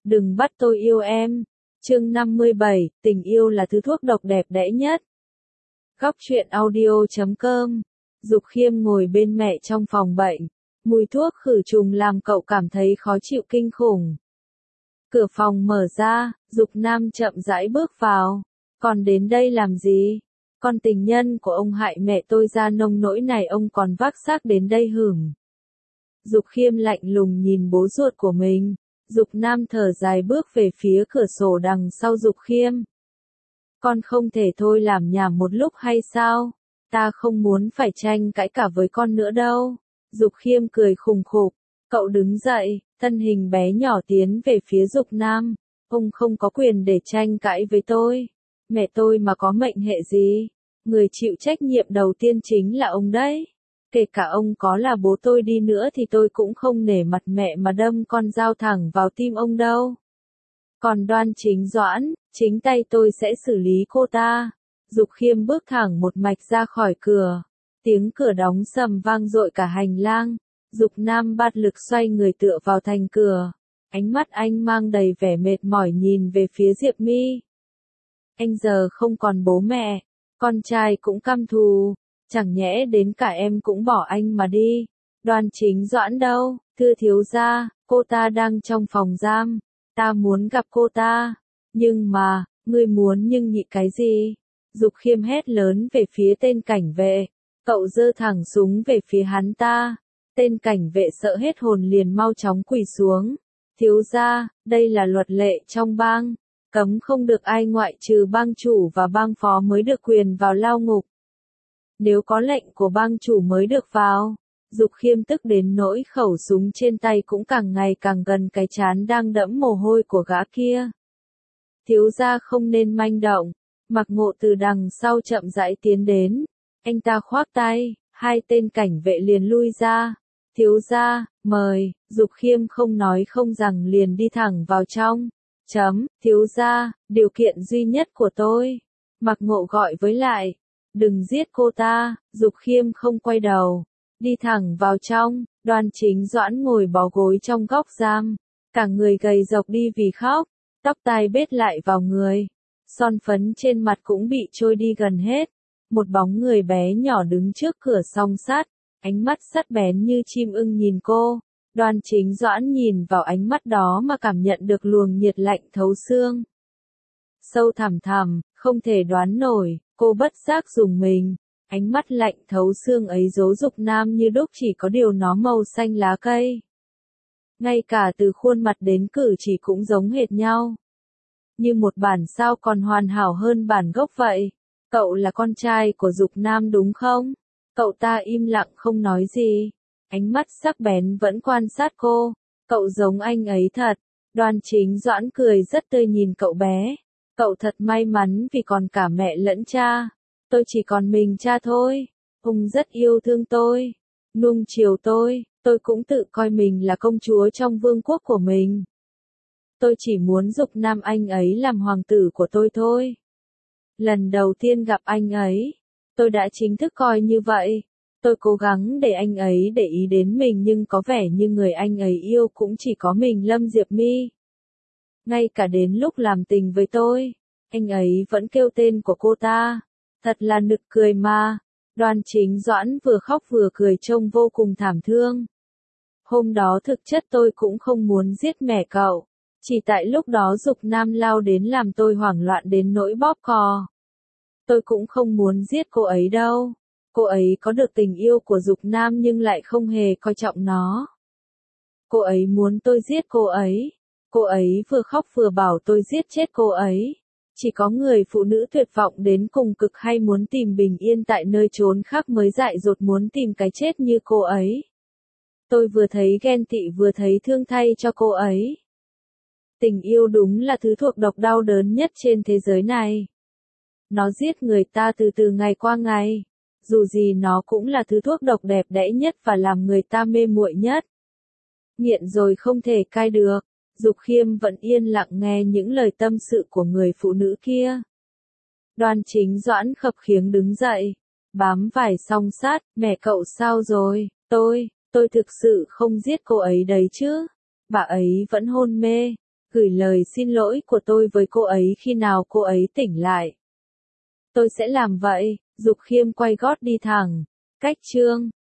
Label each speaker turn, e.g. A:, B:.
A: Đừng bắt tôi yêu em. Chương 57, tình yêu là thứ thuốc độc đẹp đẽ nhất. Góc truyện audio.com. Dục Khiêm ngồi bên mẹ trong phòng bệnh. Mùi thuốc khử trùng làm cậu cảm thấy khó chịu kinh khủng. Cửa phòng mở ra, Dục Nam chậm rãi bước vào. Còn đến đây làm gì? Con tình nhân của ông hại mẹ tôi ra nông nỗi này, ông còn vác xác đến đây hửm. Dục Khiêm lạnh lùng nhìn bố ruột của mình. Dục Nam thở dài bước về phía cửa sổ đằng sau Dục Khiêm. Con không thể thôi làm nhảm một lúc hay sao? Ta không muốn phải tranh cãi cả với con nữa đâu. Dục Khiêm cười khùng khục. Cậu đứng dậy, thân hình bé nhỏ tiến về phía Dục Nam. Ông không có quyền để tranh cãi với tôi. Mẹ tôi mà có mệnh hệ gì? Người chịu trách nhiệm đầu tiên chính là ông đấy. Kể cả ông có là bố tôi đi nữa thì tôi cũng không nể mặt mẹ mà đâm con dao thẳng vào tim ông đâu. Còn Đoan Chính Doãn, chính tay tôi sẽ xử lý cô ta. Dục Khiêm bước thẳng một mạch ra khỏi cửa. Tiếng cửa đóng sầm vang dội cả hành lang. Dục Nam bạt lực xoay người tựa vào thành cửa. Ánh mắt anh mang đầy vẻ mệt mỏi nhìn về phía Diệp My. Anh giờ không còn bố mẹ, con trai cũng căm thù. Chẳng nhẽ đến cả em cũng bỏ anh mà đi. Đoan Chính Doãn đâu? Thưa thiếu gia, cô ta đang trong phòng giam. Ta muốn gặp cô ta. Nhưng mà, ngươi muốn nhưng nhị cái gì? Dục Khiêm hét lớn về phía tên cảnh vệ. Cậu giơ thẳng súng về phía hắn ta. Tên cảnh vệ sợ hết hồn liền mau chóng quỳ xuống. Thiếu gia, đây là luật lệ trong bang. Cấm không được ai ngoại trừ bang chủ và bang phó mới được quyền vào lao ngục. Nếu có lệnh của bang chủ mới được vào. Dục Khiêm tức đến nỗi khẩu súng trên tay cũng càng ngày càng gần cái trán đang đẫm mồ hôi của gã kia. Thiếu gia không nên manh động. Mạc Ngộ từ đằng sau chậm rãi tiến đến. Anh ta khoác tay, hai tên cảnh vệ liền lui ra. Thiếu gia, mời. Dục Khiêm không nói không rằng liền đi thẳng vào trong. Thiếu gia, điều kiện duy nhất của tôi. Mạc Ngộ gọi với lại. Đừng giết cô ta. Dục Khiêm không quay đầu. Đi thẳng vào trong. Đoan Chính Doãn ngồi bó gối trong góc giam. Cả người gầy rộc đi vì khóc. Tóc tai bết lại vào người. Son phấn trên mặt cũng bị trôi đi gần hết. Một bóng người bé nhỏ đứng trước cửa song sắt. Ánh mắt sắc bén như chim ưng nhìn cô. Đoan Chính Doãn nhìn vào ánh mắt đó mà cảm nhận được luồng nhiệt lạnh thấu xương. Sâu thẳm thẳm, không thể đoán nổi, cô bất giác rùng mình. Ánh mắt lạnh thấu xương ấy dỗ Dục Nam như đúc, chỉ có điều nó màu xanh lá cây. Ngay cả từ khuôn mặt đến cử chỉ cũng giống hệt nhau. Như một bản sao còn hoàn hảo hơn bản gốc vậy. Cậu là con trai của Dục Nam đúng không? Cậu ta im lặng không nói gì. Ánh mắt sắc bén vẫn quan sát cô. Cậu giống anh ấy thật. Đoan Chính Doãn cười rất tươi nhìn cậu bé. Cậu thật may mắn vì còn cả mẹ lẫn cha. Tôi chỉ còn mình cha thôi. Ông rất yêu thương tôi. Nuông chiều tôi cũng tự coi mình là công chúa trong vương quốc của mình. Tôi chỉ muốn Dục Nam anh ấy làm hoàng tử của tôi thôi. Lần đầu tiên gặp anh ấy, tôi đã chính thức coi như vậy. Tôi cố gắng để anh ấy để ý đến mình nhưng có vẻ như người anh ấy yêu cũng chỉ có mình Lâm Diệp My. Ngay cả đến lúc làm tình với tôi, anh ấy vẫn kêu tên của cô ta. Thật là nực cười mà. Đoan Chính Doãn vừa khóc vừa cười trông vô cùng thảm thương. Hôm đó thực chất tôi cũng không muốn giết mẹ cậu. Chỉ tại lúc đó Dục Nam lao đến làm tôi hoảng loạn đến nỗi bóp cò. Tôi cũng không muốn giết cô ấy đâu. Cô ấy có được tình yêu của Dục Nam nhưng lại không hề coi trọng nó. Cô ấy muốn tôi giết cô ấy. Cô ấy vừa khóc vừa bảo tôi giết chết cô ấy. Chỉ có người phụ nữ tuyệt vọng đến cùng cực hay muốn tìm bình yên tại nơi chốn khác mới dại dột muốn tìm cái chết như cô ấy. Tôi vừa thấy ghen tị vừa thấy thương thay cho cô ấy. Tình yêu đúng là thứ thuộc độc đau đớn nhất trên thế giới này. Nó giết người ta từ từ ngày qua ngày. Dù gì nó cũng là thứ thuốc độc đẹp đẽ nhất và làm người ta mê muội nhất. Nghiện rồi không thể cai được. Dục Khiêm vẫn yên lặng nghe những lời tâm sự của người phụ nữ kia. Đoan Chính Doãn khập khiễng đứng dậy. Bám vải song sát, mẹ cậu sao rồi? Tôi thực sự không giết cô ấy đấy chứ. Bà ấy vẫn hôn mê. Gửi lời xin lỗi của tôi với cô ấy khi nào cô ấy tỉnh lại. Tôi sẽ làm vậy. Dục Khiêm quay gót đi thẳng. Cách chương